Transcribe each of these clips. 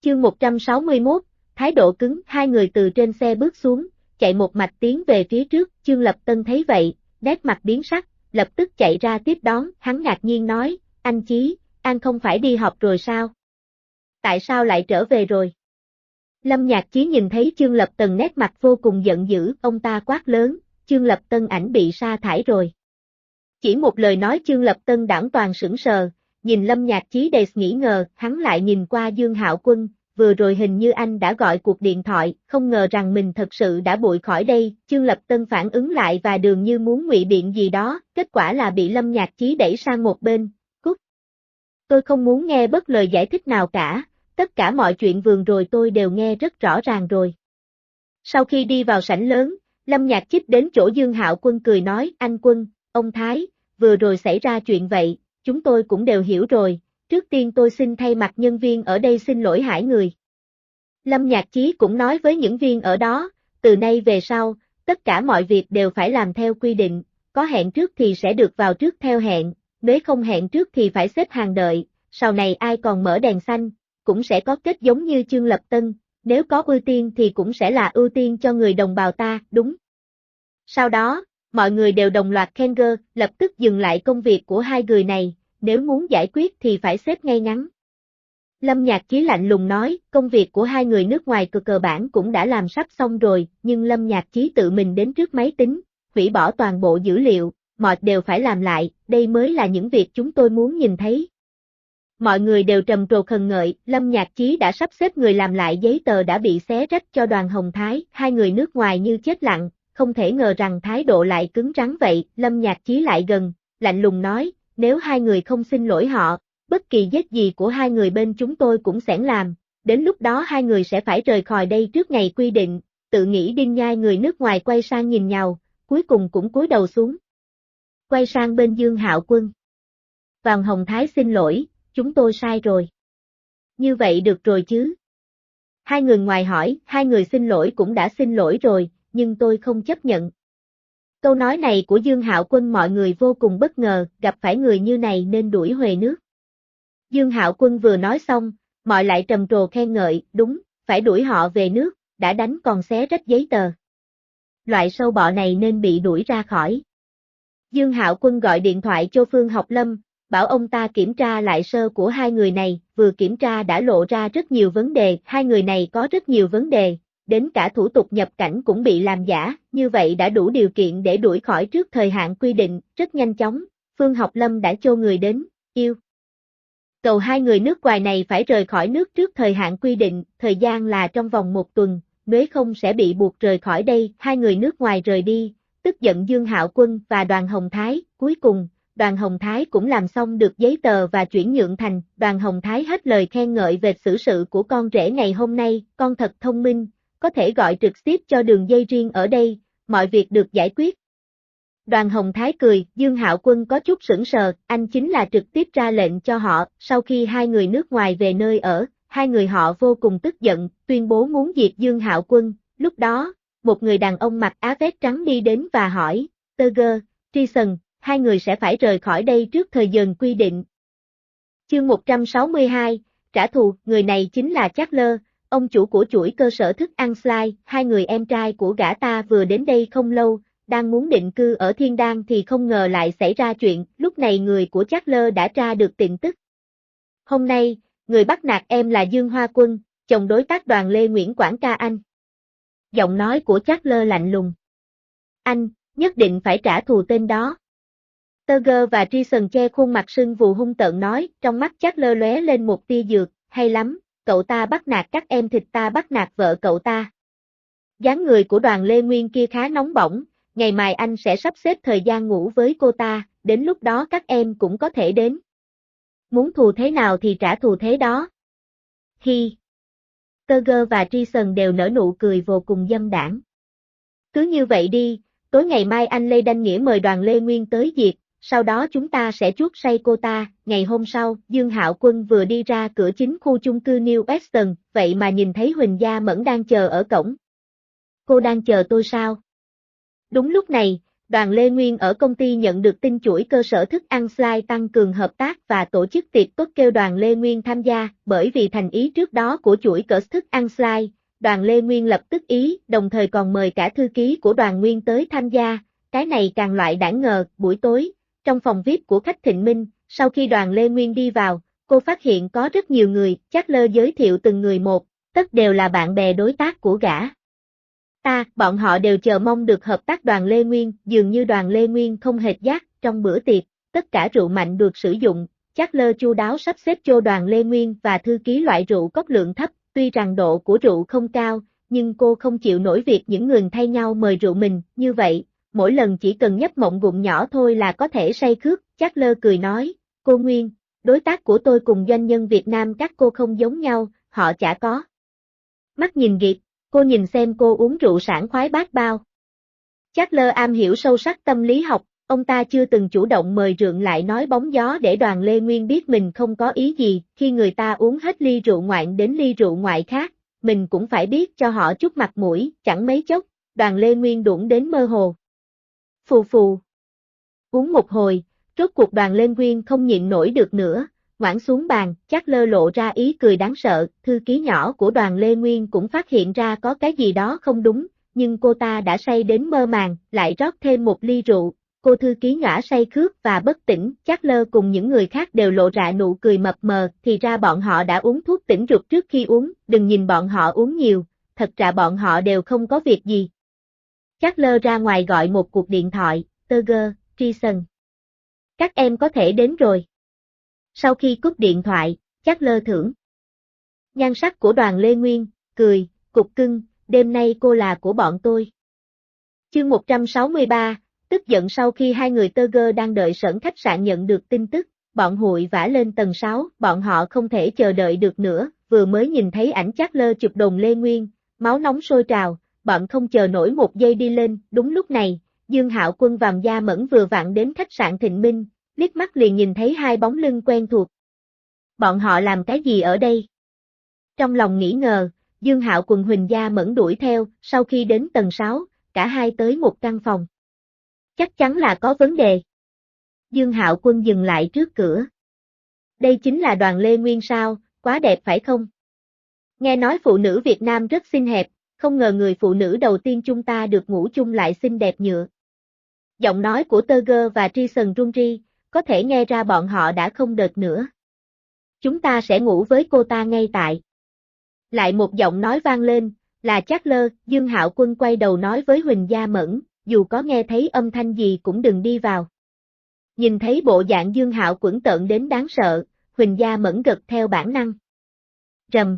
Chương 161, thái độ cứng, hai người từ trên xe bước xuống, chạy một mạch tiến về phía trước, Chương Lập Tân thấy vậy, nét mặt biến sắc, lập tức chạy ra tiếp đón, hắn ngạc nhiên nói, anh Chí, An không phải đi học rồi sao? Tại sao lại trở về rồi? Lâm Nhạc Chí nhìn thấy Chương Lập Tân nét mặt vô cùng giận dữ, ông ta quát lớn, Chương Lập Tân ảnh bị sa thải rồi. Chỉ một lời nói Chương Lập Tân đãng toàn sững sờ, nhìn Lâm Nhạc Chí đầy nghi ngờ, hắn lại nhìn qua Dương Hạo Quân, vừa rồi hình như anh đã gọi cuộc điện thoại, không ngờ rằng mình thật sự đã bụi khỏi đây, Chương Lập Tân phản ứng lại và dường như muốn ngụy biện gì đó, kết quả là bị Lâm Nhạc Chí đẩy sang một bên, cút. Tôi không muốn nghe bất lời giải thích nào cả, tất cả mọi chuyện vừa rồi tôi đều nghe rất rõ ràng rồi. Sau khi đi vào sảnh lớn, Lâm Nhạc Chí đến chỗ Dương Hạo Quân cười nói, anh Quân, ông Thái, vừa rồi xảy ra chuyện vậy, chúng tôi cũng đều hiểu rồi, trước tiên tôi xin thay mặt nhân viên ở đây xin lỗi Hải người. Lâm Nhạc Chí cũng nói với những viên ở đó, từ nay về sau, tất cả mọi việc đều phải làm theo quy định, có hẹn trước thì sẽ được vào trước theo hẹn, nếu không hẹn trước thì phải xếp hàng đợi, sau này ai còn mở đèn xanh, cũng sẽ có kết giống như Chương Lập Tân, nếu có ưu tiên thì cũng sẽ là ưu tiên cho người đồng bào ta, đúng. Sau đó, mọi người đều đồng loạt khen gơ, lập tức dừng lại công việc của hai người này, nếu muốn giải quyết thì phải xếp ngay ngắn. Lâm Nhạc Chí lạnh lùng nói, công việc của hai người nước ngoài cơ bản cũng đã làm sắp xong rồi, nhưng Lâm Nhạc Chí tự mình đến trước máy tính, hủy bỏ toàn bộ dữ liệu, mọi đều phải làm lại, đây mới là những việc chúng tôi muốn nhìn thấy. Mọi người đều trầm trồ khen ngợi, Lâm Nhạc Chí đã sắp xếp người làm lại giấy tờ đã bị xé rách cho Đoàn Hồng Thái, hai người nước ngoài như chết lặng, không thể ngờ rằng thái độ lại cứng rắn vậy, Lâm Nhạc Chí lại gần, lạnh lùng nói, nếu hai người không xin lỗi họ, bất kỳ giết gì của hai người bên chúng tôi cũng sẽ làm, đến lúc đó hai người sẽ phải rời khỏi đây trước ngày quy định, tự nghĩ điên nhai người nước ngoài quay sang nhìn nhau, cuối cùng cũng cúi đầu xuống. Quay sang bên Dương Hạo Quân. Đoàn Hồng Thái xin lỗi, chúng tôi sai rồi. Như vậy được rồi chứ? Hai người ngoài hỏi, hai người xin lỗi cũng đã xin lỗi rồi, nhưng tôi không chấp nhận. Câu nói này của Dương Hạo Quân mọi người vô cùng bất ngờ, gặp phải người như này nên đuổi huề nước. Dương Hạo Quân vừa nói xong, mọi lại trầm trồ khen ngợi, đúng, phải đuổi họ về nước, đã đánh còn xé rách giấy tờ. Loại sâu bọ này nên bị đuổi ra khỏi. Dương Hạo Quân gọi điện thoại cho Phương Học Lâm, bảo ông ta kiểm tra lại sơ của hai người này, vừa kiểm tra đã lộ ra rất nhiều vấn đề, hai người này có rất nhiều vấn đề, đến cả thủ tục nhập cảnh cũng bị làm giả, như vậy đã đủ điều kiện để đuổi khỏi trước thời hạn quy định, rất nhanh chóng, Phương Học Lâm đã cho người đến, yêu cầu hai người nước ngoài này phải rời khỏi nước trước thời hạn quy định, thời gian là trong vòng 1 tuần, nếu không sẽ bị buộc rời khỏi đây, hai người nước ngoài rời đi, tức giận Dương Hạo Quân và Đoàn Hồng Thái, cuối cùng, Đoàn Hồng Thái cũng làm xong được giấy tờ và chuyển nhượng thành, Đoàn Hồng Thái hết lời khen ngợi về xử sự của con rể ngày hôm nay, con thật thông minh, có thể gọi trực tiếp cho đường dây riêng ở đây, mọi việc được giải quyết. Đoàn Hồng Thái cười, Dương Hạo Quân có chút sững sờ, anh chính là trực tiếp ra lệnh cho họ, sau khi hai người nước ngoài về nơi ở, hai người họ vô cùng tức giận, tuyên bố muốn diệt Dương Hạo Quân, lúc đó, một người đàn ông mặc áo vest trắng đi đến và hỏi, Tiger, Trison, hai người sẽ phải rời khỏi đây trước thời giờ quy định. Chương 162, trả thù, người này chính là Charles, ông chủ của chuỗi cơ sở thức ăn Sly, hai người em trai của gã ta vừa đến đây không lâu, đang muốn định cư ở Thiên Đàng thì không ngờ lại xảy ra chuyện, lúc này người của Charles đã tra được tin tức. Hôm nay, người bắt nạt em là Dương Hoa Quân, chồng đối tác Đoàn Lê Nguyễn Quảng Ca Anh. Giọng nói của Charles lạnh lùng. Anh, nhất định phải trả thù tên đó. Tiger và Trison che khuôn mặt sưng vù hung tợn nói, trong mắt Charles lóe lên một tia dược, hay lắm, cậu ta bắt nạt các em thịt ta bắt nạt vợ cậu ta. Dáng người của Đoàn Lê Nguyên kia khá nóng bỏng, ngày mai anh sẽ sắp xếp thời gian ngủ với cô ta, đến lúc đó các em cũng có thể đến. Muốn thù thế nào thì trả thù thế đó. Hi. Tiger và Trison đều nở nụ cười vô cùng dâm đảng. Cứ như vậy đi, tối ngày mai anh Lê Đanh Nghĩa mời Đoàn Lê Nguyên tới diệt, sau đó chúng ta sẽ chuốt say cô ta, ngày hôm sau, Dương Hạo Quân vừa đi ra cửa chính khu chung cư New Weston, vậy mà nhìn thấy Huỳnh Gia Mẫn đang chờ ở cổng. Cô đang chờ tôi sao? Đúng lúc này, Đoàn Lê Nguyên ở công ty nhận được tin chuỗi cơ sở thức ăn Sly tăng cường hợp tác và tổ chức tiệc tốt kêu Đoàn Lê Nguyên tham gia, bởi vì thành ý trước đó của chuỗi cơ sở thức ăn Sly, Đoàn Lê Nguyên lập tức ý, đồng thời còn mời cả thư ký của Đoàn Nguyên tới tham gia, cái này càng loại đãng ngờ. Buổi tối, trong phòng VIP của khách Thịnh Minh, sau khi Đoàn Lê Nguyên đi vào, cô phát hiện có rất nhiều người, Charles giới thiệu từng người một, tất đều là bạn bè đối tác của gã. Bọn họ đều chờ mong được hợp tác Đoàn Lê Nguyên, dường như Đoàn Lê Nguyên không hề giác, trong bữa tiệc, tất cả rượu mạnh được sử dụng, Charles chu đáo sắp xếp cho Đoàn Lê Nguyên và thư ký loại rượu có lượng thấp, tuy rằng độ của rượu không cao, nhưng cô không chịu nổi việc những người thay nhau mời rượu mình, như vậy, mỗi lần chỉ cần nhấp một ngụm nhỏ thôi là có thể say khướt, Charles cười nói, cô Nguyên, đối tác của tôi cùng doanh nhân Việt Nam các cô không giống nhau, họ chả có mắt nhìn nghiệp. Cô nhìn xem cô uống rượu sảng khoái bát bao. Charles am hiểu sâu sắc tâm lý học, ông ta chưa từng chủ động mời rượu lại nói bóng gió để Đoàn Lê Nguyên biết mình không có ý gì, khi người ta uống hết ly rượu ngoạn đến ly rượu ngoại khác, mình cũng phải biết cho họ chút mặt mũi, chẳng mấy chốc, Đoàn Lê Nguyên đuổi đến mơ hồ. Phù phù. Uống một hồi, rốt cuộc Đoàn Lê Nguyên không nhịn nổi được nữa. Ngoãn xuống bàn, Charles lộ ra ý cười đáng sợ, thư ký nhỏ của Đoàn Lê Nguyên cũng phát hiện ra có cái gì đó không đúng, nhưng cô ta đã say đến mơ màng, lại rót thêm một ly rượu, cô thư ký ngã say khướt và bất tỉnh, Charles cùng những người khác đều lộ ra nụ cười mập mờ, thì ra bọn họ đã uống thuốc tỉnh rượu trước khi uống, đừng nhìn bọn họ uống nhiều, thật ra bọn họ đều không có việc gì. Charles ra ngoài gọi một cuộc điện thoại, Tiger, Treason. Các em có thể đến rồi. Sau khi cúp điện thoại, Charles thưởng nhan sắc của Đoàn Lê Nguyên, cười, cục cưng, đêm nay cô là của bọn tôi. Chương 163, tức giận. Sau khi hai người Tiger đang đợi sẵn khách sạn nhận được tin tức, bọn hụi vã lên tầng 6, bọn họ không thể chờ đợi được nữa, vừa mới nhìn thấy ảnh Charles chụp đồn Lê Nguyên, máu nóng sôi trào, bọn không chờ nổi một giây đi lên, đúng lúc này, Dương Hạo Quân và Gia Mẫn vừa vặn đến khách sạn Thịnh Minh, liếc mắt liền nhìn thấy hai bóng lưng quen thuộc. Bọn họ làm cái gì ở đây? Trong lòng nghĩ ngờ, Dương Hạo Quân Huỳnh Gia Mẫn đuổi theo, sau khi đến tầng 6, cả hai tới một căn phòng. Chắc chắn là có vấn đề. Dương Hạo Quân dừng lại trước cửa. Đây chính là Đoàn Lê Nguyên sao, quá đẹp phải không? Nghe nói phụ nữ Việt Nam rất xinh đẹp, không ngờ người phụ nữ đầu tiên chúng ta được ngủ chung lại xinh đẹp nhựa. Giọng nói của Tiger và Treason run rỉ, có thể nghe ra bọn họ đã không đợt nữa. Chúng ta sẽ ngủ với cô ta ngay tại. Lại một giọng nói vang lên, là Charles. Dương Hạo Quân quay đầu nói với Huỳnh Gia Mẫn, dù có nghe thấy âm thanh gì cũng đừng đi vào. Nhìn thấy bộ dạng Dương Hạo Quân tợn đến đáng sợ, Huỳnh Gia Mẫn gật theo bản năng. Rầm.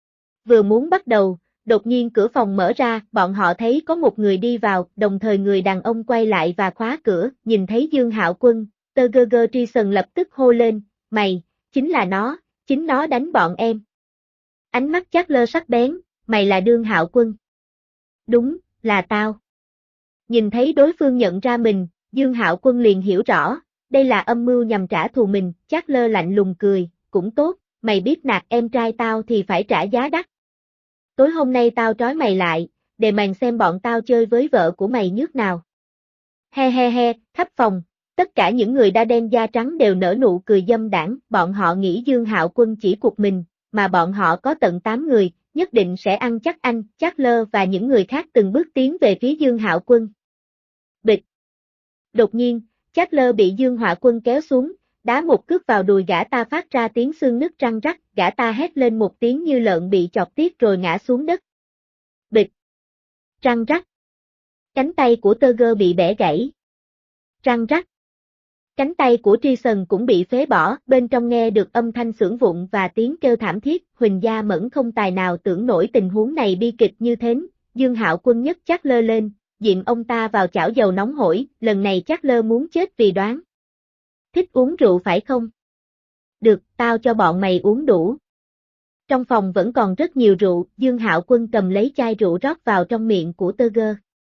Vừa muốn bắt đầu, đột nhiên cửa phòng mở ra, bọn họ thấy có một người đi vào, đồng thời người đàn ông quay lại và khóa cửa, nhìn thấy Dương Hạo Quân, Tiger Treason lập tức hô lên, mày, chính là nó, chính nó đánh bọn em. Ánh mắt Charles sắc bén, mày là Dương Hạo Quân. Đúng, là tao. Nhìn thấy đối phương nhận ra mình, Dương Hạo Quân liền hiểu rõ, đây là âm mưu nhằm trả thù mình, Charles lạnh lùng cười, cũng tốt, mày biết nạt em trai tao thì phải trả giá đắt. Tối hôm nay tao trói mày lại, để mày xem bọn tao chơi với vợ của mày nhước nào. He he he, khắp phòng, tất cả những người da đen da trắng đều nở nụ cười dâm đãng, bọn họ nghĩ Dương Hạo Quân chỉ cuộc mình, mà bọn họ có tận 8 người, nhất định sẽ ăn chắc anh, Charles và những người khác từng bước tiến về phía Dương Hạo Quân. Bịch. Đột nhiên, Charles bị Dương Hạo Quân kéo xuống, đá một cước vào đùi gã ta phát ra tiếng xương nứt răng rắc, gã ta hét lên một tiếng như lợn bị chọc tiết rồi ngã xuống đất. Bịch. Răng rắc. Cánh tay của Tiger bị bẻ gãy. Răng rắc. Cánh tay của Treason cũng bị phế bỏ, bên trong nghe được âm thanh xưởng vụn và tiếng kêu thảm thiết, Huỳnh Gia Mẫn không tài nào tưởng nổi tình huống này bi kịch như thế, Dương Hạo Quân nhấc Charles lên, dìm ông ta vào chảo dầu nóng hổi, lần này Charles muốn chết vì đoán. Thích uống rượu phải không? Được, tao cho bọn mày uống đủ. Trong phòng vẫn còn rất nhiều rượu, Dương Hạo Quân cầm lấy chai rượu rót vào trong miệng của Tiger.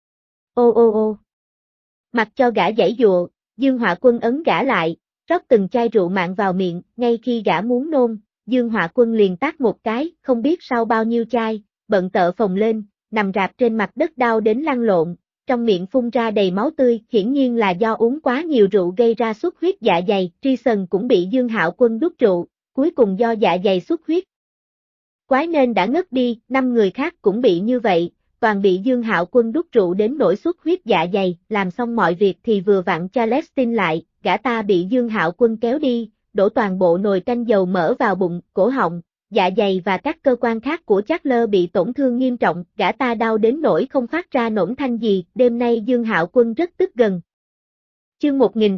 Ô ô ô. Mặc cho gã giãy giụa, Dương Hạo Quân ấn gã lại, rót từng chai rượu mạn vào miệng, ngay khi gã muốn nôn, Dương Hạo Quân liền tát một cái, không biết sau bao nhiêu chai, bận tợ phồng lên, nằm rạp trên mặt đất đau đến lăn lộn, trong miệng phun ra đầy máu tươi, hiển nhiên là do uống quá nhiều rượu gây ra xuất huyết dạ dày. Trison cũng bị Dương Hạo Quân đút rượu, cuối cùng do dạ dày xuất huyết quái nên đã ngất đi. 5 người khác cũng bị như vậy, toàn bị Dương Hạo Quân đút rượu đến nỗi xuất huyết dạ dày. Làm xong mọi việc thì vừa vặn Charles tin lại, gã ta bị Dương Hạo Quân kéo đi, đổ toàn bộ nồi canh dầu mỡ vào bụng, cổ họng, dạ dày và các cơ quan khác của Charles bị tổn thương nghiêm trọng, gã ta đau đến nỗi không phát ra nổn thanh gì. Đêm nay Dương Hạo Quân rất tức gần. Chương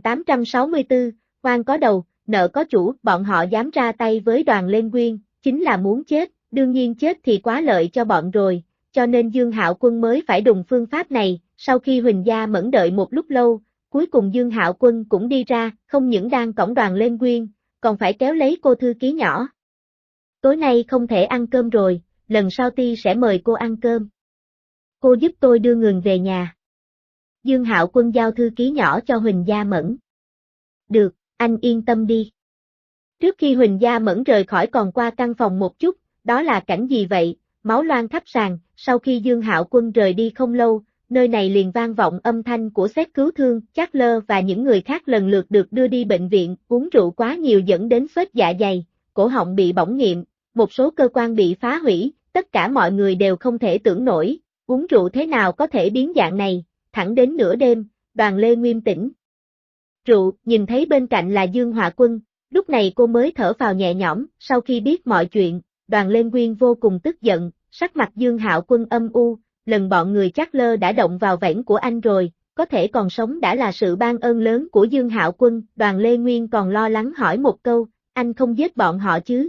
1864, oan có đầu, nợ có chủ. Bọn họ dám ra tay với Đoàn Lên Nguyên, chính là muốn chết, đương nhiên chết thì quá lợi cho bọn rồi, cho nên Dương Hạo Quân mới phải đùng phương pháp này. Sau khi Huỳnh Gia Mẫn đợi một lúc lâu, cuối cùng Dương Hạo Quân cũng đi ra, không những đang cõng Đoàn Lên Nguyên, còn phải kéo lấy cô thư ký nhỏ. Tối nay không thể ăn cơm rồi, lần sau Ti sẽ mời cô ăn cơm. Cô giúp tôi đưa người về nhà. Dương Hạo Quân giao thư ký nhỏ cho Huỳnh Gia Mẫn. Được, anh yên tâm đi. Trước khi Huỳnh Gia Mẫn rời khỏi còn qua căn phòng một chút, đó là cảnh gì vậy? Máu loang khắp sàn. Sau khi Dương Hạo Quân rời đi không lâu, nơi này liền vang vọng âm thanh của xét cứu thương. Charles và những người khác lần lượt được đưa đi bệnh viện. Uống rượu quá nhiều dẫn đến xếch dạ dày, cổ họng bị bỏng nghiệm, một số cơ quan bị phá hủy. Tất cả mọi người đều không thể tưởng nổi, uống rượu thế nào có thể biến dạng này. Thẳng đến nửa đêm, Đoàn Lê Nguyên tỉnh rượu, nhìn thấy bên cạnh là Dương Hạo Quân, lúc này cô mới thở phào nhẹ nhõm. Sau khi biết mọi chuyện, Đoàn Lên Nguyên vô cùng tức giận, sắc mặt Dương Hạo Quân âm u, lần bọn người Charles đã động vào vẻn của anh rồi, có thể còn sống đã là sự ban ơn lớn của Dương Hạo Quân. Đoàn Lê Nguyên còn lo lắng hỏi một câu, anh không giết bọn họ chứ?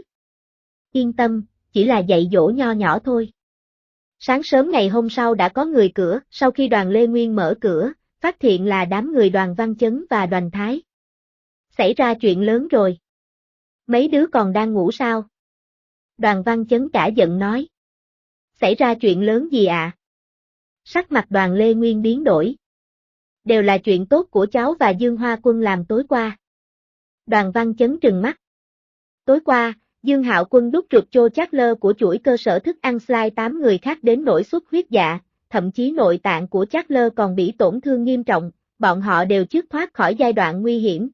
Yên tâm, chỉ là dạy dỗ nho nhỏ thôi. Sáng sớm ngày hôm sau đã có người cửa, sau khi Đoàn Lê Nguyên mở cửa, phát hiện là đám người Đoàn Văn Chấn và Đoàn Thái. Xảy ra chuyện lớn rồi. Mấy đứa còn đang ngủ sao? Đoàn Văn Chấn cả giận nói. Xảy ra chuyện lớn gì ạ? Sắc mặt Đoàn Lê Nguyên biến đổi. Đều là chuyện tốt của cháu và Dương Hoa Quân làm tối qua. Đoàn Văn Chấn trừng mắt. Tối qua, Dương Hạo Quân đút rượt cho Charles của chuỗi cơ sở thức ăn Sly 8 người khác đến nỗi xuất huyết dạ, thậm chí nội tạng của Charles còn bị tổn thương nghiêm trọng, bọn họ đều chưa thoát khỏi giai đoạn nguy hiểm.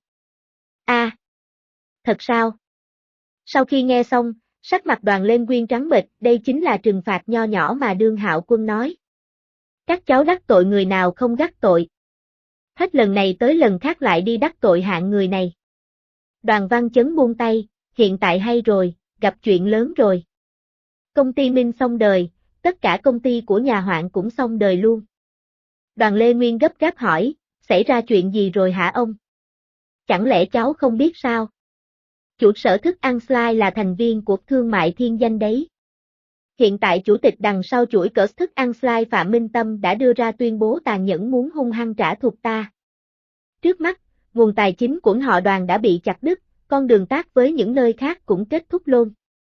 Thật sao? Sau khi nghe xong, sắc mặt Đoàn Lên Nguyên trắng bệch, đây chính là trừng phạt nho nhỏ mà Dương Hạo Quân nói. Các cháu đắc tội người nào không đắc tội. Hết lần này tới lần khác lại đi đắc tội hạng người này. Đoàn Văn Chấn buông tay, hiện tại hay rồi, gặp chuyện lớn rồi. Công ty Minh xong đời, tất cả công ty của nhà Hoạn cũng xong đời luôn. Đoàn Lê Nguyên gấp gáp hỏi, xảy ra chuyện gì rồi hả ông? Chẳng lẽ cháu không biết sao? Chủ sở thức ăn Sly là thành viên của Thương mại Thiên Danh đấy. Hiện tại chủ tịch đằng sau chuỗi cỡ thức ăn Sly Phạm Minh Tâm đã đưa ra tuyên bố tàn nhẫn muốn hung hăng trả thù ta. Trước mắt, nguồn tài chính của họ Đoàn đã bị chặt đứt, con đường tác với những nơi khác cũng kết thúc luôn.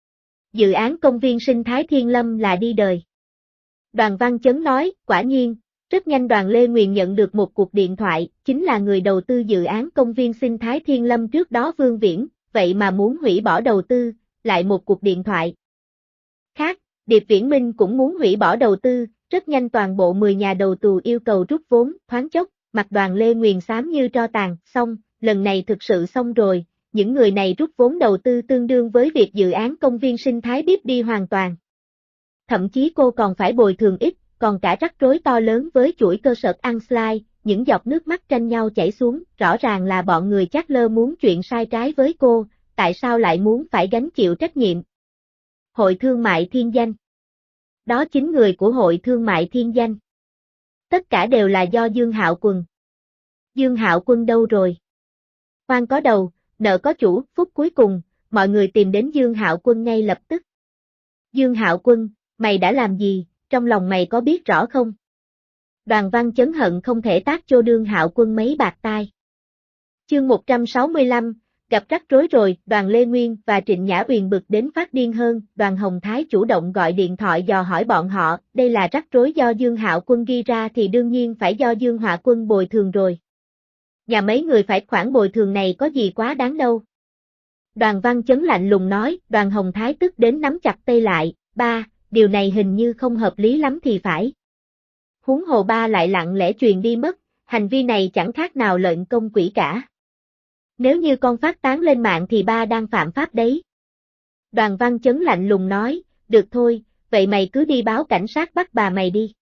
Dự án công viên sinh thái Thiên Lâm là đi đời. Đoàn Văn Chấn nói, quả nhiên, rất nhanh Đoàn Lê Nguyên nhận được một cuộc điện thoại, chính là người đầu tư dự án công viên sinh thái Thiên Lâm trước đó Vương Viễn, vậy mà muốn hủy bỏ đầu tư, lại một cuộc điện thoại khác, Điệp Viễn Minh cũng muốn hủy bỏ đầu tư, rất nhanh toàn bộ 10 nhà đầu tư yêu cầu rút vốn, thoáng chốc, mặt Đoàn Lê Nguyên xám như tro tàn, xong, lần này thực sự xong rồi, những người này rút vốn đầu tư tương đương với việc dự án công viên sinh thái biết đi hoàn toàn. Thậm chí cô còn phải bồi thường ít, còn cả rắc rối to lớn với chuỗi cơ sở ăn Sly, những giọt nước mắt tranh nhau chảy xuống, rõ ràng là bọn người Charles muốn chuyện sai trái với cô, tại sao lại muốn phải gánh chịu trách nhiệm? Hội Thương mại Thiên Danh. Đó chính người của Hội Thương mại Thiên Danh. Tất cả đều là do Dương Hạo Quân. Dương Hạo Quân đâu rồi? Oan có đầu, nợ có chủ, phút cuối cùng, mọi người tìm đến Dương Hạo Quân ngay lập tức. Dương Hạo Quân, mày đã làm gì, trong lòng mày có biết rõ không? Đoàn Văn Chấn hận không thể tát cho Dương Hạo Quân mấy bạt tai. Chương 165, gặp rắc rối rồi, Đoàn Lê Nguyên và Trịnh Nhã Uyển bực đến phát điên hơn, Đoàn Hồng Thái chủ động gọi điện thoại dò hỏi bọn họ, đây là rắc rối do Dương Hạo Quân ghi ra thì đương nhiên phải do Dương Hạo Quân bồi thường rồi. Nhà mấy người phải khoản bồi thường này có gì quá đáng đâu. Đoàn Văn Chấn lạnh lùng nói, Đoàn Hồng Thái tức đến nắm chặt tay lại, ba, điều này hình như không hợp lý lắm thì phải. huống hồ ba lại lặng lẽ truyền đi mất, hành vi này chẳng khác nào lệnh công quỷ cả. Nếu như con phát tán lên mạng thì ba đang phạm pháp đấy. Đoàn Văn Chấn lạnh lùng nói, được thôi, vậy mày cứ đi báo cảnh sát bắt bà mày đi.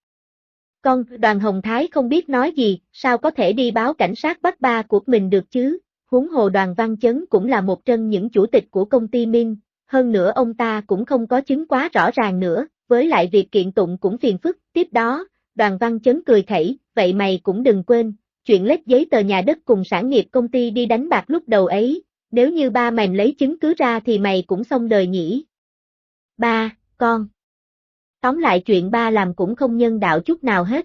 Đoàn Hồng Thái không biết nói gì, sao có thể đi báo cảnh sát bắt ba của mình được chứ, huống hồ Đoàn Văn Chấn cũng là một trong những chủ tịch của công ty Minh, hơn nữa ông ta cũng không có chứng quá rõ ràng nữa, với lại việc kiện tụng cũng phiền phức. Tiếp đó, Đoàn Văn Chấn cười khẩy, vậy mày cũng đừng quên, chuyện lết giấy tờ nhà đất cùng sản nghiệp công ty đi đánh bạc lúc đầu ấy, nếu như ba mày lấy chứng cứ ra thì mày cũng xong đời nhỉ. Ba, con. Tóm lại chuyện ba làm cũng không nhân đạo chút nào hết.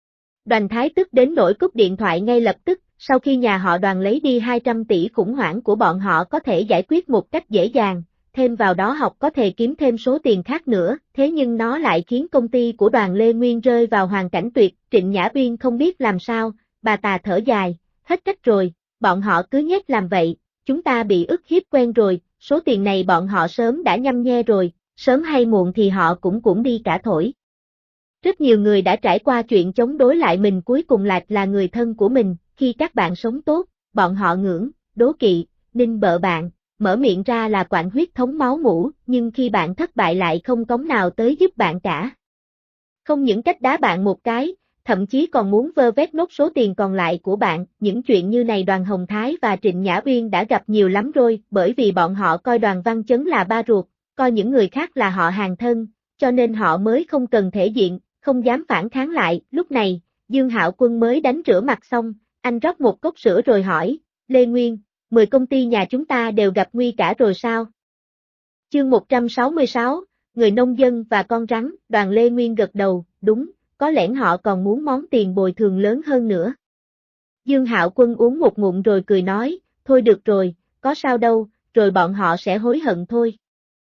Đoàn Thái tức đến nỗi cúp điện thoại ngay lập tức, sau khi nhà họ Đoàn lấy đi 200 tỷ khủng hoảng của bọn họ có thể giải quyết một cách dễ dàng, thêm vào đó học có thể kiếm thêm số tiền khác nữa, thế nhưng nó lại khiến công ty của Đoàn Lê Nguyên rơi vào hoàn cảnh tuyệt. Trịnh Nhã Uyên không biết làm sao, bà ta thở dài, hết cách rồi, bọn họ cứ nhét làm vậy, chúng ta bị ức hiếp quen rồi, số tiền này bọn họ sớm đã nhăm nhe rồi, sớm hay muộn thì họ cũng đi cả thổi. Rất nhiều người đã trải qua chuyện chống đối lại mình cuối cùng lại là người thân của mình, khi các bạn sống tốt, bọn họ ngưỡng, đố kỵ, nịnh bợ bạn, mở miệng ra là quặn huyết thống máu mủ, nhưng khi bạn thất bại lại không cống nào tới giúp bạn cả. Không những cách đá bạn một cái, thậm chí còn muốn vơ vét nốt số tiền còn lại của bạn, những chuyện như này Đoàn Hồng Thái và Trịnh Nhã Uyên đã gặp nhiều lắm rồi, bởi vì bọn họ coi Đoàn Văn Chấn là ba ruột, coi những người khác là họ hàng thân, cho nên họ mới không cần thể diện, không dám phản kháng lại. Lúc này, Dương Hạo Quân mới đánh rửa mặt xong, anh rót một cốc sữa rồi hỏi, Lê Nguyên, 10 công ty nhà chúng ta đều gặp nguy cả rồi sao? Chương 166, người nông dân và con rắn. Đoàn Lê Nguyên gật đầu, đúng, có lẽ họ còn muốn món tiền bồi thường lớn hơn nữa. Dương Hạo Quân uống một ngụm rồi cười nói, thôi được rồi, có sao đâu, rồi bọn họ sẽ hối hận thôi.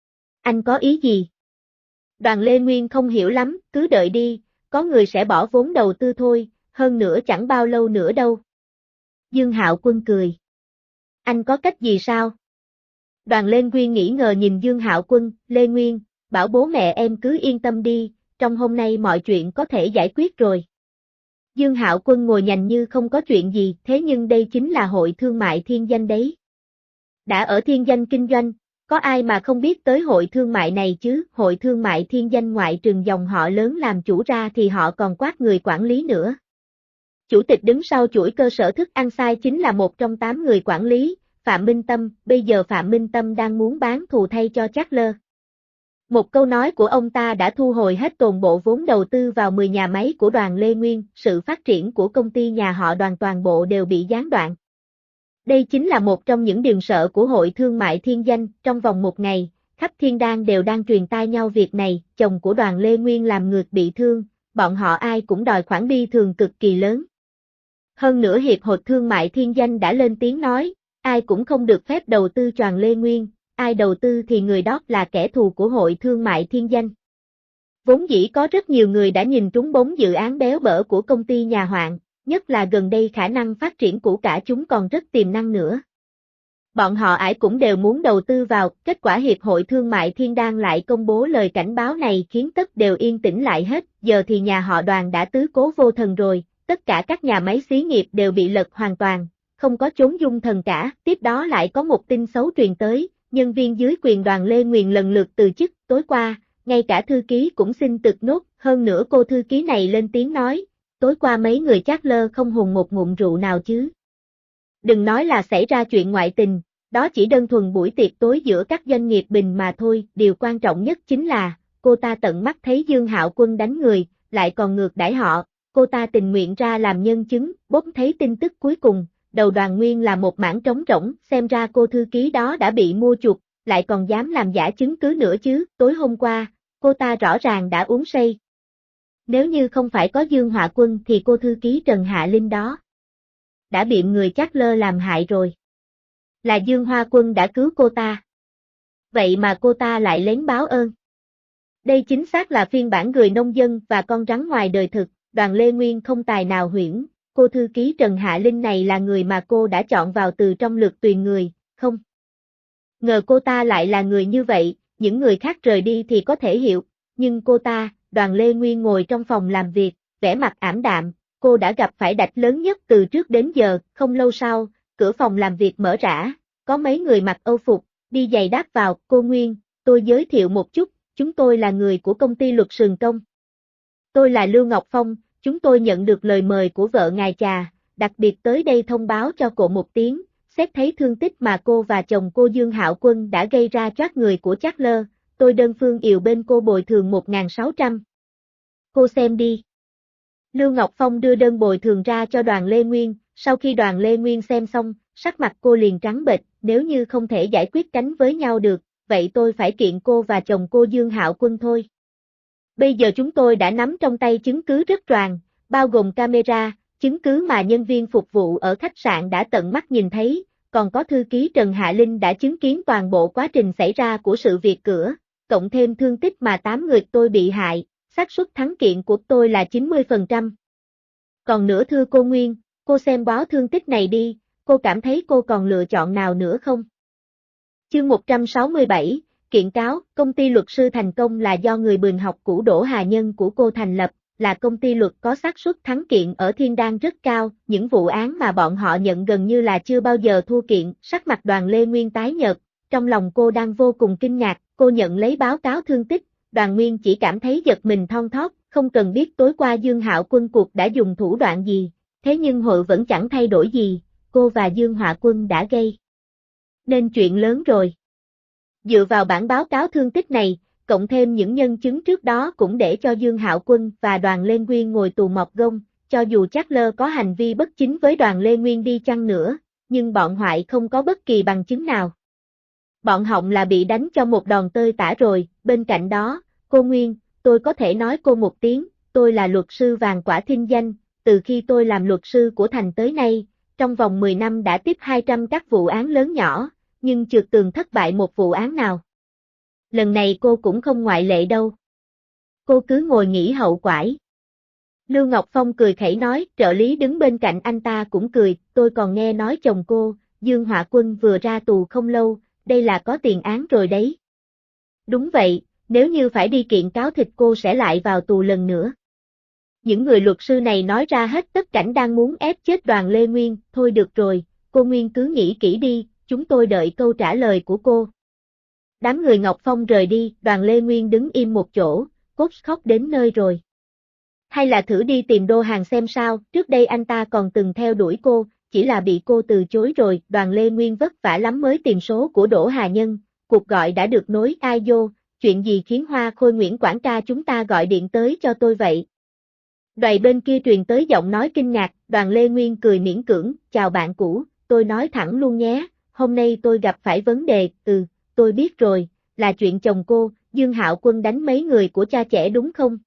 Anh có ý gì? Đoàn Lê Nguyên không hiểu lắm, cứ đợi đi, có người sẽ bỏ vốn đầu tư thôi, hơn nữa chẳng bao lâu nữa đâu. Dương Hạo Quân cười. Anh có cách gì sao? Đoàn Lê Nguyên nghĩ ngờ nhìn Dương Hạo Quân, Lê Nguyên, bảo bố mẹ em cứ yên tâm đi, trong hôm nay mọi chuyện có thể giải quyết rồi. Dương Hạo Quân ngồi nhành như không có chuyện gì, thế nhưng đây chính là hội thương mại Thiên Danh đấy. Đã ở Thiên Danh kinh doanh, có ai mà không biết tới hội thương mại này chứ, hội thương mại Thiên Danh ngoại trừ dòng họ lớn làm chủ ra thì họ còn quát người quản lý nữa. Chủ tịch đứng sau chuỗi cơ sở thức ăn sai chính là một trong 8 người quản lý, Phạm Minh Tâm, bây giờ Phạm Minh Tâm đang muốn bán thù thay cho Chatler. Một câu nói của ông ta đã thu hồi hết toàn bộ vốn đầu tư vào 10 nhà máy của Đoàn Lê Nguyên, sự phát triển của công ty nhà họ Đoàn toàn bộ đều bị gián đoạn. Đây chính là một trong những điều sợ của hội thương mại Thiên Danh, trong vòng một ngày, khắp Thiên Đan đều đang truyền tai nhau việc này, chồng của Đoàn Lê Nguyên làm ngược bị thương, bọn họ ai cũng đòi khoản bi thường cực kỳ lớn. Hơn nữa Hiệp hội Thương mại Thiên Danh đã lên tiếng nói, ai cũng không được phép đầu tư Đoàn Lê Nguyên, ai đầu tư thì người đó là kẻ thù của hội Thương mại Thiên Danh. Vốn dĩ có rất nhiều người đã nhìn trúng bóng dự án béo bở của công ty nhà Hoạn, nhất là gần đây khả năng phát triển của cả chúng còn rất tiềm năng nữa. Bọn họ ai cũng đều muốn đầu tư vào, kết quả Hiệp hội Thương mại Thiên Đan lại công bố lời cảnh báo này khiến tất đều yên tĩnh lại hết, giờ thì nhà họ Đoàn đã tứ cố vô thần rồi, tất cả các nhà máy xí nghiệp đều bị lật hoàn toàn, không có chốn dung thần cả. Tiếp đó lại có một tin xấu truyền tới, nhân viên dưới quyền Đoàn Lê Nguyên lần lượt từ chức, tối qua, ngay cả thư ký cũng xin tịch nốt, hơn nữa cô thư ký này lên tiếng nói, tối qua mấy người Chatler không hùng một ngụm rượu nào chứ. Đừng nói là xảy ra chuyện ngoại tình, đó chỉ đơn thuần buổi tiệc tối giữa các doanh nghiệp bình mà thôi, điều quan trọng nhất chính là, cô ta tận mắt thấy Dương Hạo Quân đánh người, lại còn ngược đãi họ, cô ta tình nguyện ra làm nhân chứng, bỗng thấy tin tức cuối cùng, đầu Đoàn Nguyên là một mảng trống rỗng, xem ra cô thư ký đó đã bị mua chuộc, lại còn dám làm giả chứng cứ nữa chứ, tối hôm qua, cô ta rõ ràng đã uống say. Nếu như không phải có Dương Hạo Quân thì cô thư ký Trần Hạ Linh đó đã bị người Chatler làm hại rồi. Là Dương Hoa Quân đã cứu cô ta. Vậy mà cô ta lại lén báo ơn. Đây chính xác là phiên bản người nông dân và con rắn ngoài đời thực, Đoàn Lê Nguyên không tài nào huyễn, cô thư ký Trần Hạ Linh này là người mà cô đã chọn vào từ trong lượt tùy người, không ngờ cô ta lại là người như vậy, những người khác rời đi thì có thể hiểu, nhưng cô ta, Đoàn Lê Nguyên ngồi trong phòng làm việc, vẻ mặt ảm đạm, cô đã gặp phải đạch lớn nhất từ trước đến giờ. Không lâu sau, cửa phòng làm việc mở rã, có mấy người mặc âu phục, đi giày đáp vào. Cô Nguyên, tôi giới thiệu một chút, chúng tôi là người của công ty luật Sừng Công. Tôi là Lưu Ngọc Phong, chúng tôi nhận được lời mời của vợ ngài trà, đặc biệt tới đây thông báo cho cô một tiếng, xét thấy thương tích mà cô và chồng cô Dương Hạo Quân đã gây ra choát người của Trác Lơ, tôi đơn phương yêu bên cô bồi thường 1.600. Cô xem đi. Lưu Ngọc Phong đưa đơn bồi thường ra cho Đoàn Lê Nguyên, sau khi Đoàn Lê Nguyên xem xong, sắc mặt cô liền trắng bệch, nếu như không thể giải quyết cánh với nhau được, vậy tôi phải kiện cô và chồng cô Dương Hạo Quân thôi. Bây giờ chúng tôi đã nắm trong tay chứng cứ rất choàng, bao gồm camera, chứng cứ mà nhân viên phục vụ ở khách sạn đã tận mắt nhìn thấy, còn có thư ký Trần Hạ Linh đã chứng kiến toàn bộ quá trình xảy ra của sự việc cửa, cộng thêm thương tích mà 8 người tôi bị hại, xác suất thắng kiện của tôi là 90%. Còn nữa thưa cô Nguyên, cô xem báo thương tích này đi, cô cảm thấy cô còn lựa chọn nào nữa không? Chương 167, kiện cáo, công ty luật sư Thành Công là do người Bường học cũ Đỗ Hà Nhân của cô thành lập, là công ty luật có xác suất thắng kiện ở Thiên Đan rất cao, những vụ án mà bọn họ nhận gần như là chưa bao giờ thua kiện. Sắc mặt Đoàn Lê Nguyên tái nhợt, trong lòng cô đang vô cùng kinh ngạc, cô nhận lấy báo cáo thương tích, Đoàn Nguyên chỉ cảm thấy giật mình thon thót, không cần biết tối qua Dương Hạo Quân cuộc đã dùng thủ đoạn gì, thế nhưng hội vẫn chẳng thay đổi gì, cô và Dương Hạo Quân đã gây nên chuyện lớn rồi. Dựa vào bản báo cáo thương tích này, cộng thêm những nhân chứng trước đó cũng để cho Dương Hạo Quân và Đoàn Lê Nguyên ngồi tù mọc gông, cho dù Trác Lơ có hành vi bất chính với Đoàn Lê Nguyên đi chăng nữa, nhưng bọn hoại không có bất kỳ bằng chứng nào. Bọn Họng là bị đánh cho một đòn tơi tả rồi. Bên cạnh đó, cô Nguyên, tôi có thể nói cô một tiếng, tôi là luật sư vàng quả thinh danh, từ khi tôi làm luật sư của Thành tới nay, trong vòng 10 năm đã tiếp 200 các vụ án lớn nhỏ, nhưng chưa từng thất bại một vụ án nào. Lần này cô cũng không ngoại lệ đâu. Cô cứ ngồi nghĩ hậu quải. Lưu Ngọc Phong cười khẩy nói, trợ lý đứng bên cạnh anh ta cũng cười, tôi còn nghe nói chồng cô, Dương Hạo Quân vừa ra tù không lâu, đây là có tiền án rồi đấy. Đúng vậy, nếu như phải đi kiện cáo thịt cô sẽ lại vào tù lần nữa. Những người luật sư này nói ra hết tất cảnh đang muốn ép chết Đoàn Lê Nguyên, thôi được rồi, cô Nguyên cứ nghĩ kỹ đi, chúng tôi đợi câu trả lời của cô. Đám người Ngọc Phong rời đi, Đoàn Lê Nguyên đứng im một chỗ, cốt khóc đến nơi rồi. Hay là thử đi tìm Đô Hàng xem sao, trước đây anh ta còn từng theo đuổi cô, chỉ là bị cô từ chối rồi. Đoàn Lê Nguyên vất vả lắm mới tìm số của Đỗ Hà Nhân, cuộc gọi đã được nối ai vô, chuyện gì khiến Hoa Khôi Nguyễn quản tra chúng ta gọi điện tới cho tôi vậy? Đoài bên kia truyền tới giọng nói kinh ngạc, Đoàn Lê Nguyên cười miễn cưỡng, chào bạn cũ, tôi nói thẳng luôn nhé, hôm nay tôi gặp phải vấn đề, tôi biết rồi, là chuyện chồng cô, Dương Hạo Quân đánh mấy người của cha trẻ đúng không?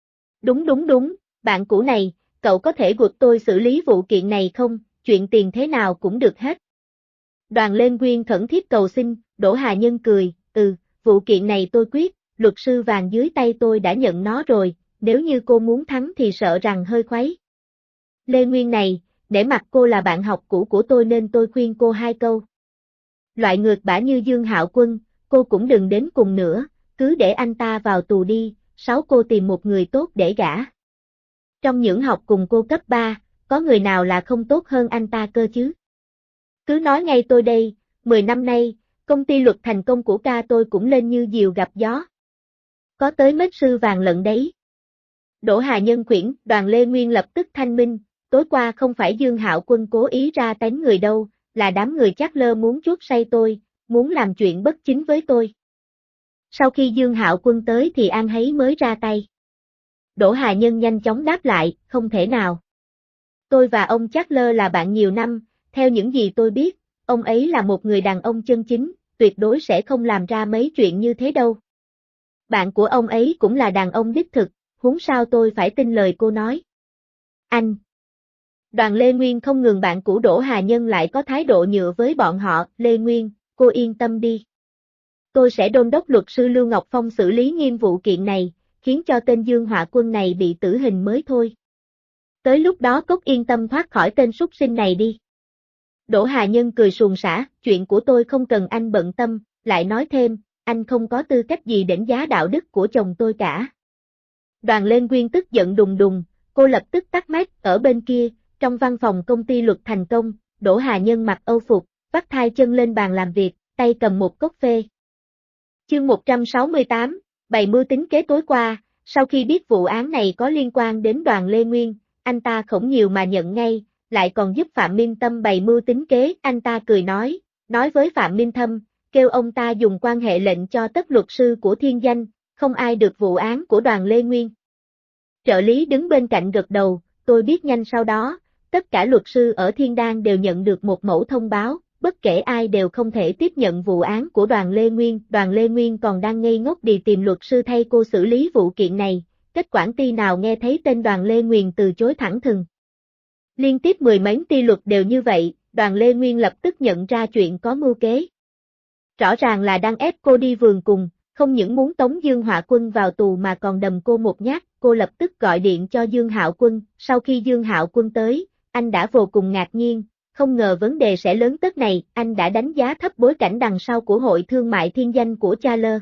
Đúng, bạn cũ này, cậu có thể guộc tôi xử lý vụ kiện này không, chuyện tiền thế nào cũng được hết. Đoàn Lê Nguyên khẩn thiết cầu xin, Đỗ Hà Nhân cười, vụ kiện này tôi quyết, luật sư vàng dưới tay tôi đã nhận nó rồi, nếu như cô muốn thắng thì sợ rằng hơi khuấy. Lê Nguyên này, để mặt cô là bạn học cũ của tôi nên tôi khuyên cô 2 câu. Loại ngược bả như Dương Hạo Quân, cô cũng đừng đến cùng nữa, cứ để anh ta vào tù đi, 6 cô tìm một người tốt để gả. Trong những học cùng cô cấp 3, có người nào là không tốt hơn anh ta cơ chứ? Cứ nói ngay tôi đây, 10 năm nay, công ty luật Thành Công của ca tôi cũng lên như diều gặp gió. Có tới mết sư vàng lận đấy. Đỗ Hà Nhân khuyển, Đoàn Lê Nguyên lập tức thanh minh, tối qua không phải Dương Hạo Quân cố ý ra tánh người đâu, là đám người Trác Lơ muốn chuốc say tôi, muốn làm chuyện bất chính với tôi. Sau khi Dương Hạo Quân tới thì An Hấy mới ra tay. Đỗ Hà Nhân nhanh chóng đáp lại, không thể nào. Tôi và ông Trác Lơ là bạn nhiều năm, theo những gì tôi biết, ông ấy là một người đàn ông chân chính, tuyệt đối sẽ không làm ra mấy chuyện như thế đâu. Bạn của ông ấy cũng là đàn ông đích thực, huống sao tôi phải tin lời cô nói. Anh. Đoàn Lê Nguyên không ngừng bạn cũ Đỗ Hà Nhân lại có thái độ nhựa với bọn họ, Lê Nguyên, cô yên tâm đi. Tôi sẽ đôn đốc luật sư Lưu Ngọc Phong xử lý nghiêm vụ kiện này, khiến cho tên Dương Hạo Quân này bị tử hình mới thôi. Tới lúc đó Cốc yên tâm thoát khỏi tên súc sinh này đi. Đỗ Hà Nhân cười suồng sã, chuyện của tôi không cần anh bận tâm, lại nói thêm, anh không có tư cách gì đánh giá đạo đức của chồng tôi cả. Đoàn Lên Nguyên tức giận đùng đùng, Cô lập tức tắt máy. Ở bên kia, trong văn phòng công ty Luật Thành Công, Đỗ Hà Nhân mặc âu phục, vắt hai chân lên bàn làm việc, tay cầm một cốc phê. Chương 168, bày mưu tính kế. Tối qua, sau khi biết vụ án này có liên quan đến Đoàn Lê Nguyên, anh ta không nhiều mà nhận ngay, lại còn giúp Phạm Minh Tâm bày mưu tính kế. Anh ta cười nói với Phạm Minh Tâm, kêu ông ta dùng quan hệ lệnh cho tất luật sư của Thiên Danh, không ai được vụ án của Đoàn Lê Nguyên. Trợ lý đứng bên cạnh gật đầu, tôi biết. Nhanh sau đó, tất cả luật sư ở Thiên Đan đều nhận được một mẫu thông báo, bất kể ai đều không thể tiếp nhận vụ án của Đoàn Lê Nguyên. Đoàn Lê Nguyên còn đang ngây ngốc đi tìm luật sư thay cô xử lý vụ kiện này, kết quản ty nào nghe thấy tên Đoàn Lê Nguyên từ chối thẳng thừng. Liên tiếp mười mấy ty luật đều như vậy, Đoàn Lê Nguyên lập tức nhận ra chuyện có mưu kế. Rõ ràng là đang ép cô đi vườn cùng, không những muốn tống Dương Họa Quân vào tù mà còn đầm cô một nhát. Cô lập tức gọi điện cho Dương Hạo Quân. Sau khi Dương Hạo Quân tới, anh đã vô cùng ngạc nhiên, không ngờ vấn đề sẽ lớn tới này. Anh đã đánh giá thấp bối cảnh đằng sau của Hội Thương mại Thiên Danh của Charles.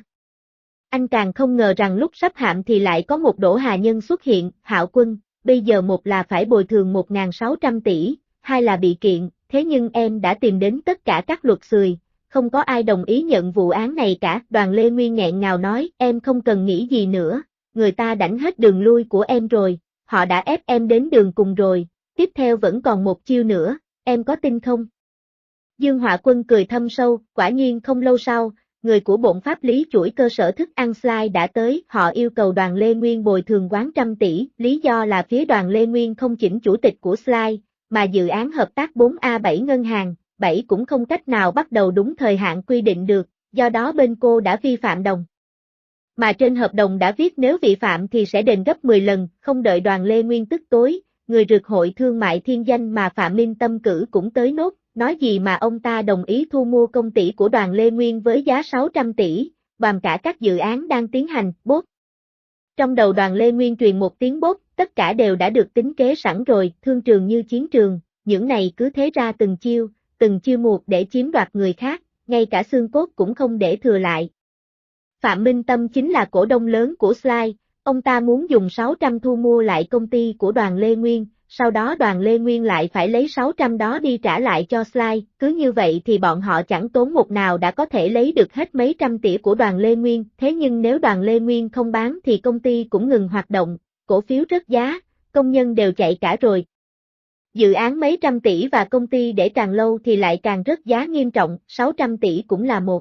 Anh càng không ngờ rằng lúc sắp hạm thì lại có một Đỗ Hà Nhân xuất hiện. Hạo Quân, bây giờ một là phải bồi thường 1.600 tỷ, hai là bị kiện, thế nhưng em đã tìm đến tất cả các luật sư, không có ai đồng ý nhận vụ án này cả. Đoàn Lê Nguyên nghẹn ngào nói, em không cần nghĩ gì nữa, người ta đánh hết đường lui của em rồi, họ đã ép em đến đường cùng rồi, tiếp theo vẫn còn một chiêu nữa, em có tin không? Dương Họa Quân cười thâm sâu. Quả nhiên không lâu sau, người của Bổn Pháp lý chuỗi cơ sở thức ăn Sly đã tới. Họ yêu cầu Đoàn Lê Nguyên bồi thường quán 100 tỷ, lý do là phía Đoàn Lê Nguyên không chỉnh chủ tịch của Sly, mà dự án hợp tác 4A7 ngân hàng, 7 cũng không cách nào bắt đầu đúng thời hạn quy định được, do đó bên cô đã vi phạm đồng. Mà trên hợp đồng đã viết nếu vi phạm thì sẽ đền gấp 10 lần, không đợi Đoàn Lê Nguyên tức tối, người rượt Hội Thương mại Thiên Danh mà Phạm Minh Tâm cử cũng tới nốt, nói gì mà ông ta đồng ý thu mua công ty của Đoàn Lê Nguyên với giá 600 tỷ, bằng cả các dự án đang tiến hành. Bốt. Trong đầu Đoàn Lê Nguyên truyền một tiếng bốt, tất cả đều đã được tính kế sẵn rồi. Thương trường như chiến trường, những này cứ thế ra từng chiêu một để chiếm đoạt người khác, ngay cả xương cốt cũng không để thừa lại. Phạm Minh Tâm chính là cổ đông lớn của Sly, ông ta muốn dùng 600 thu mua lại công ty của Đoàn Lê Nguyên, sau đó Đoàn Lê Nguyên lại phải lấy 600 đó đi trả lại cho Sly, cứ như vậy thì bọn họ chẳng tốn một nào đã có thể lấy được hết mấy trăm tỷ của Đoàn Lê Nguyên. Thế nhưng nếu Đoàn Lê Nguyên không bán thì công ty cũng ngừng hoạt động, cổ phiếu rớt giá, công nhân đều chạy cả rồi. Dự án mấy trăm tỷ và công ty để càng lâu thì lại càng rớt giá nghiêm trọng, 600 tỷ cũng là một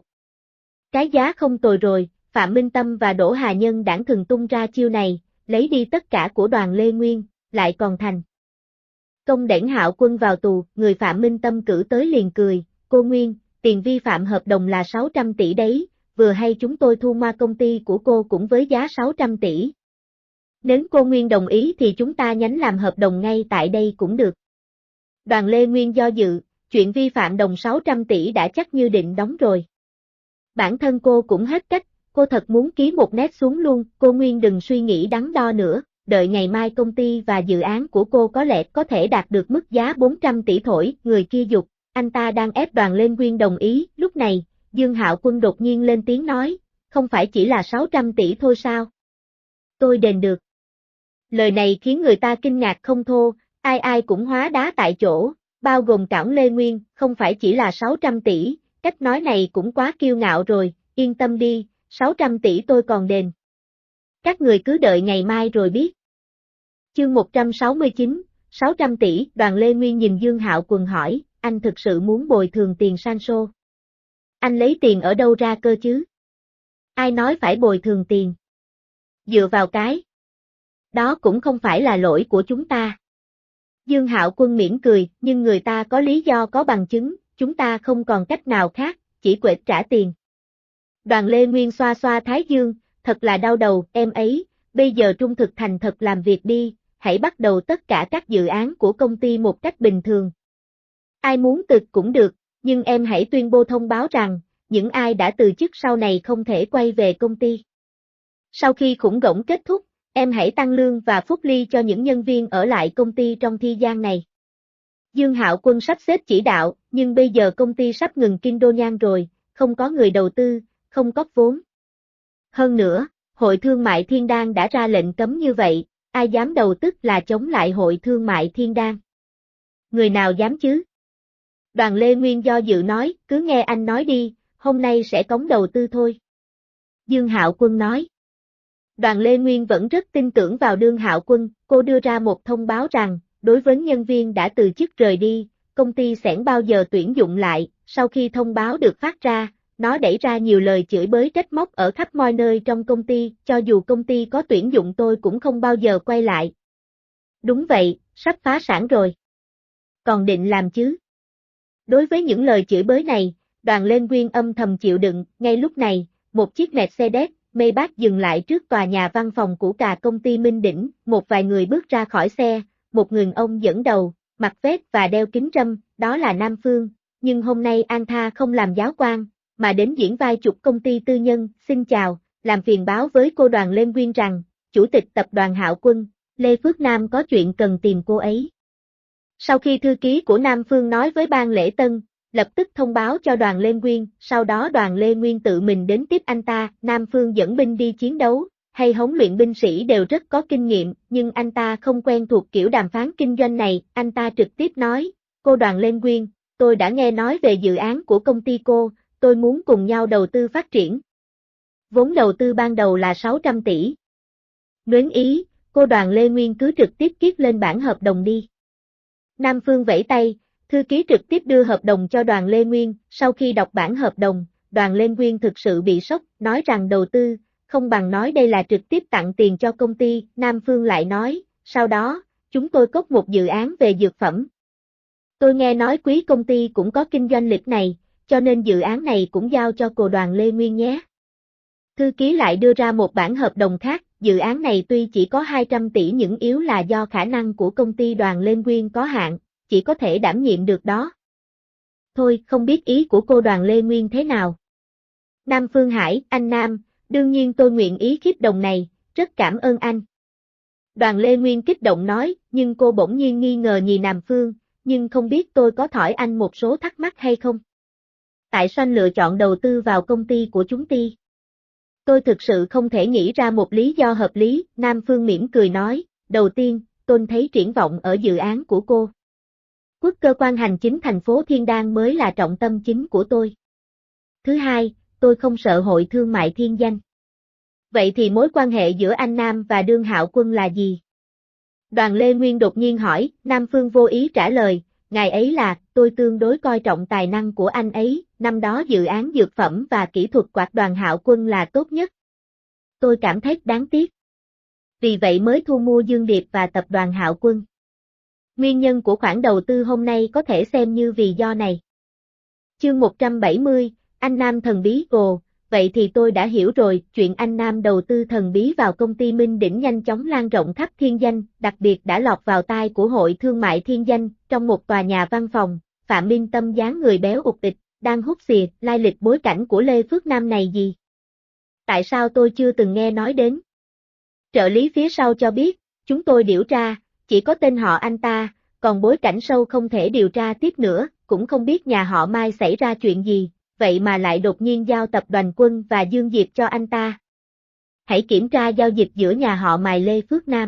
cái giá không tồi rồi. Phạm Minh Tâm và Đỗ Hà Nhân đảng thường tung ra chiêu này, lấy đi tất cả của Đoàn Lê Nguyên, lại còn thành công đẩy Hạo Quân vào tù. Người Phạm Minh Tâm cử tới liền cười, cô Nguyên, tiền vi phạm hợp đồng là 600 tỷ đấy, vừa hay chúng tôi thu mua công ty của cô cũng với giá 600 tỷ. Nếu cô Nguyên đồng ý thì chúng ta nhánh làm hợp đồng ngay tại đây cũng được. Đoàn Lê Nguyên do dự, chuyện vi phạm đồng 600 tỷ đã chắc như định đóng rồi. Bản thân cô cũng hết cách, cô thật muốn ký một nét xuống luôn. Cô Nguyên đừng suy nghĩ đắn đo nữa, đợi ngày mai công ty và dự án của cô có lẽ có thể đạt được mức giá 400 tỷ thổi. Người kia dục, anh ta đang ép Đoàn Lê Nguyên đồng ý. Lúc này, Dương Hạo Quân đột nhiên lên tiếng nói, không phải chỉ là 600 tỷ thôi sao? Tôi đền được. Lời này khiến người ta kinh ngạc không thô, ai cũng hóa đá tại chỗ, bao gồm cả Lê Nguyên. Không phải chỉ là 600 tỷ, cách nói này cũng quá kiêu ngạo rồi. Yên tâm đi, 600 tỷ tôi còn đền. Các người cứ đợi ngày mai rồi biết. Chương 169, 600 tỷ. Đoàn Lê Nguyên nhìn Dương Hạo Quân hỏi, anh thực sự muốn bồi thường tiền Sanso? Anh lấy tiền ở đâu ra cơ chứ? Ai nói phải bồi thường tiền? Dựa vào cái đó cũng không phải là lỗi của chúng ta. Dương Hạo Quân mỉm cười, nhưng người ta có lý do có bằng chứng, chúng ta không còn cách nào khác, chỉ quệt trả tiền. Đoàn Lê Nguyên xoa xoa thái dương, thật là đau đầu. Em ấy, bây giờ trung thực thành thật làm việc đi, hãy bắt đầu tất cả các dự án của công ty một cách bình thường. Ai muốn từ cũng được, nhưng em hãy tuyên bố thông báo rằng, những ai đã từ chức sau này không thể quay về công ty. Sau khi khủng gỗng kết thúc, em hãy tăng lương và phúc利cho những nhân viên ở lại công ty trong thời gian này. Dương Hạo Quân sắp xếp chỉ đạo, nhưng bây giờ công ty sắp ngừng kinh đô nhan rồi, không có người đầu tư, không có vốn. Hơn nữa, Hội Thương mại Thiên Đan đã ra lệnh cấm như vậy, ai dám đầu tức là chống lại Hội Thương mại Thiên Đan. Người nào dám chứ? Đoàn Lê Nguyên do dự nói, cứ nghe anh nói đi, hôm nay sẽ cống đầu tư thôi. Dương Hạo Quân nói. Đoàn Lê Nguyên vẫn rất tin tưởng vào Dương Hạo Quân, cô đưa ra một thông báo rằng, đối với nhân viên đã từ chức rời đi, công ty sẽ bao giờ tuyển dụng lại. Sau khi thông báo được phát ra, nó đẩy ra nhiều lời chửi bới trách móc ở khắp mọi nơi trong công ty, cho dù công ty có tuyển dụng tôi cũng không bao giờ quay lại. Đúng vậy, sắp phá sản rồi. Còn định làm chứ? Đối với những lời chửi bới này, Đoàn Lê Nguyên âm thầm chịu đựng. Ngay lúc này, một chiếc Mercedes Maybach dừng lại trước tòa nhà văn phòng của cả công ty Minh Đỉnh, một vài người bước ra khỏi xe, một người ông dẫn đầu, mặc vest và đeo kính râm, đó là Nam Phương, nhưng hôm nay An Tha không làm giáo quan, mà đến diễn vai chụp công ty tư nhân. Xin chào, làm phiền báo với cô Đoàn Lê Nguyên rằng, Chủ tịch tập đoàn Hạo Quân, Lê Phước Nam có chuyện cần tìm cô ấy. Sau khi thư ký của Nam Phương nói với ban lễ tân, lập tức thông báo cho Đoàn Lê Nguyên, sau đó Đoàn Lê Nguyên tự mình đến tiếp anh ta. Nam Phương dẫn binh đi chiến đấu, hay huấn luyện binh sĩ đều rất có kinh nghiệm, nhưng anh ta không quen thuộc kiểu đàm phán kinh doanh này. Anh ta trực tiếp nói, cô Đoàn Lê Nguyên, tôi đã nghe nói về dự án của công ty cô, tôi muốn cùng nhau đầu tư phát triển. Vốn đầu tư ban đầu là 600 tỷ. Nếu ý, cô Đoàn Lê Nguyên cứ trực tiếp viết lên bản hợp đồng đi. Nam Phương vẫy tay, thư ký trực tiếp đưa hợp đồng cho Đoàn Lê Nguyên. Sau khi đọc bản hợp đồng, Đoàn Lê Nguyên thực sự bị sốc, nói rằng đầu tư, không bằng nói đây là trực tiếp tặng tiền cho công ty. Nam Phương lại nói, sau đó, chúng tôi có một dự án về dược phẩm. Tôi nghe nói quý công ty cũng có kinh doanh lịch này, cho nên dự án này cũng giao cho cô Đoàn Lê Nguyên nhé. Thư ký lại đưa ra một bản hợp đồng khác, dự án này tuy chỉ có 200 tỷ nhưng yếu là do khả năng của công ty Đoàn Lê Nguyên có hạn, chỉ có thể đảm nhiệm được đó. Thôi, không biết ý của cô Đoàn Lê Nguyên thế nào? Nam Phương Hải, anh Nam, đương nhiên tôi nguyện ý khiếp đồng này, rất cảm ơn anh. Đoàn Lê Nguyên kích động nói, nhưng cô bỗng nhiên nghi ngờ nhìn Nam Phương, nhưng không biết tôi có hỏi anh một số thắc mắc hay không? Tại sao anh lựa chọn đầu tư vào công ty của chúng ti? Tôi thực sự không thể nghĩ ra một lý do hợp lý. Nam Phương mỉm cười nói, đầu tiên, tôi thấy triển vọng ở dự án của cô. Quốc cơ quan hành chính thành phố Thiên Đan mới là trọng tâm chính của tôi. Thứ hai, tôi không sợ Hội Thương mại Thiên Danh. Vậy thì mối quan hệ giữa anh Nam và Dương Hạo Quân là gì? Đoàn Lê Nguyên đột nhiên hỏi. Nam Phương vô ý trả lời, ngài ấy là, tôi tương đối coi trọng tài năng của anh ấy, năm đó dự án dược phẩm và kỹ thuật quạt Đoàn Hạo Quân là tốt nhất. Tôi cảm thấy đáng tiếc. Vì vậy mới thu mua Dương Điệp và tập đoàn Hạo Quân. Nguyên nhân của khoản đầu tư hôm nay có thể xem như vì do này. Chương 170, anh Nam thần bí. Ồ, vậy thì tôi đã hiểu rồi, chuyện anh Nam đầu tư thần bí vào công ty Minh Đỉnh nhanh chóng lan rộng khắp Thiên Danh, đặc biệt đã lọt vào tai của Hội Thương mại Thiên Danh. Trong một tòa nhà văn phòng, Phạm Minh Tâm dáng người béo ụt ịch, đang hút xì. Lai lịch bối cảnh của Lê Phước Nam này gì? Tại sao tôi chưa từng nghe nói đến? Trợ lý phía sau cho biết, chúng tôi điều tra, chỉ có tên họ anh ta, còn bối cảnh sâu không thể điều tra tiếp nữa, cũng không biết nhà họ Mai xảy ra chuyện gì, vậy mà lại đột nhiên giao tập đoàn Quân và Dương Diệp cho anh ta. Hãy kiểm tra giao dịch giữa nhà họ Mai Lê Phước Nam.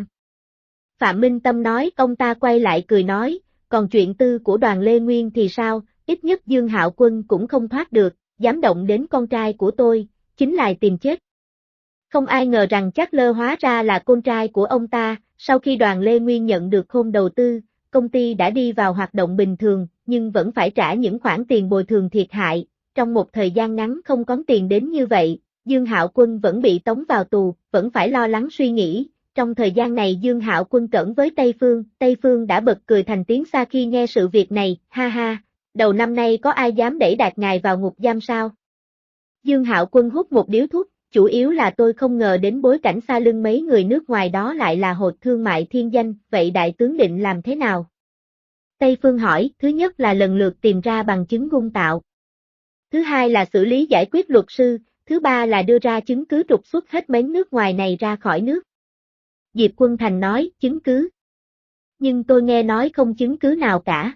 Phạm Minh Tâm nói. Ông ta quay lại cười nói, còn chuyện tư của Đoàn Lê Nguyên thì sao, ít nhất Dương Hạo Quân cũng không thoát được, dám động đến con trai của tôi, chính là tìm chết. Không ai ngờ rằng chắc lơ hóa ra là con trai của ông ta. Sau khi Đoàn Lê Nguyên nhận được khôn đầu tư, công ty đã đi vào hoạt động bình thường, nhưng vẫn phải trả những khoản tiền bồi thường thiệt hại. Trong một thời gian ngắn không có tiền đến như vậy, Dương Hạo Quân vẫn bị tống vào tù, vẫn phải lo lắng suy nghĩ. Trong thời gian này Dương Hạo Quân cẩn với Tây Phương đã bật cười thành tiếng xa khi nghe sự việc này, ha ha, đầu năm nay có ai dám đẩy Đạt ngài vào ngục giam sao? Dương Hạo Quân hút một điếu thuốc, chủ yếu là tôi không ngờ đến bối cảnh xa lưng mấy người nước ngoài đó lại là Hội Thương mại Thiên Danh, vậy đại tướng định làm thế nào? Tây Phương hỏi, thứ nhất là lần lượt tìm ra bằng chứng gung tạo. Thứ hai là xử lý giải quyết luật sư, thứ ba là đưa ra chứng cứ trục xuất hết mấy nước ngoài này ra khỏi nước. Diệp Quân Thành nói, chứng cứ. Nhưng tôi nghe nói không chứng cứ nào cả.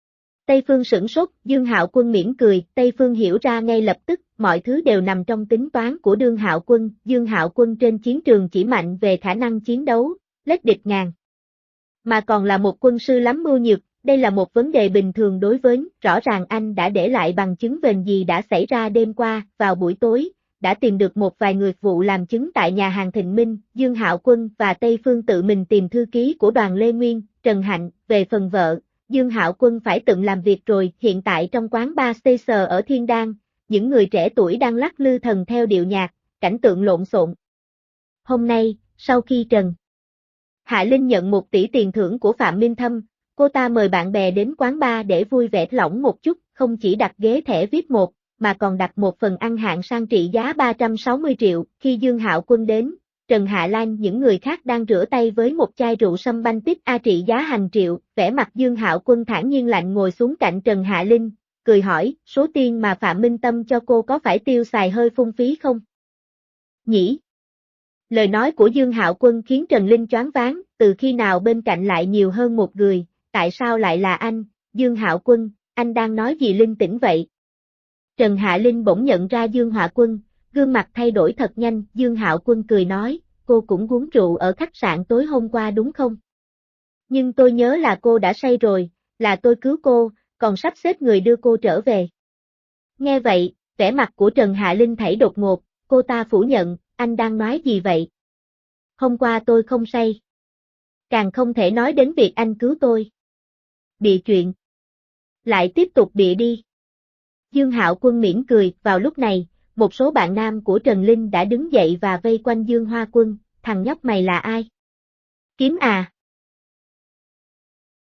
Tây Phương sửng sốt, Dương Hạo Quân mỉm cười, Tây Phương hiểu ra ngay lập tức, mọi thứ đều nằm trong tính toán của Dương Hạo Quân. Dương Hạo Quân trên chiến trường chỉ mạnh về khả năng chiến đấu, lết địch ngàn. Mà còn là một quân sư lắm mưu nhược, đây là một vấn đề bình thường đối với, rõ ràng anh đã để lại bằng chứng về gì đã xảy ra đêm qua, vào buổi tối, đã tìm được một vài người vụ làm chứng tại nhà hàng Thịnh Minh, Dương Hạo Quân và Tây Phương tự mình tìm thư ký của đoàn Lê Nguyên, Trần Hạnh, về phần vợ, Dương Hạo Quân phải tự làm việc rồi, hiện tại trong quán bar Station ở Thiên Đan, những người trẻ tuổi đang lắc lư thần theo điệu nhạc, cảnh tượng lộn xộn. Hôm nay, sau khi Trần Hạ Linh nhận 1 tỷ tiền thưởng của Phạm Minh Thâm, cô ta mời bạn bè đến quán bar để vui vẻ lỏng một chút, không chỉ đặt ghế thẻ VIP 1, mà còn đặt một phần ăn hạng sang trị giá 360 triệu. Khi Dương Hạo Quân đến, Trần Hạ Lan những người khác đang rửa tay với một chai rượu sâm banh tip A trị giá hàng triệu, vẻ mặt Dương Hạo Quân thản nhiên lạnh ngồi xuống cạnh Trần Hạ Linh, cười hỏi, số tiền mà Phạm Minh Tâm cho cô có phải tiêu xài hơi phung phí không? Nhỉ? Lời nói của Dương Hạo Quân khiến Trần Linh choáng váng, từ khi nào bên cạnh lại nhiều hơn một người, tại sao lại là anh, Dương Hạo Quân, anh đang nói gì linh tĩnh vậy? Trần Hạ Linh bỗng nhận ra Dương Hạo Quân, gương mặt thay đổi thật nhanh, Dương Hạo Quân cười nói, cô cũng uống rượu ở khách sạn tối hôm qua đúng không? Nhưng tôi nhớ là cô đã say rồi, là tôi cứu cô, còn sắp xếp người đưa cô trở về. Nghe vậy, vẻ mặt của Trần Hạ Linh thảy đột ngột, cô ta phủ nhận, anh đang nói gì vậy? Hôm qua tôi không say. Càng không thể nói đến việc anh cứu tôi. Bịa chuyện. Lại tiếp tục bịa đi. Dương Hạo Quân mỉm cười, vào lúc này, một số bạn nam của Trần Linh đã đứng dậy và vây quanh Dương Hoa Quân, thằng nhóc mày là ai? Kiếm à?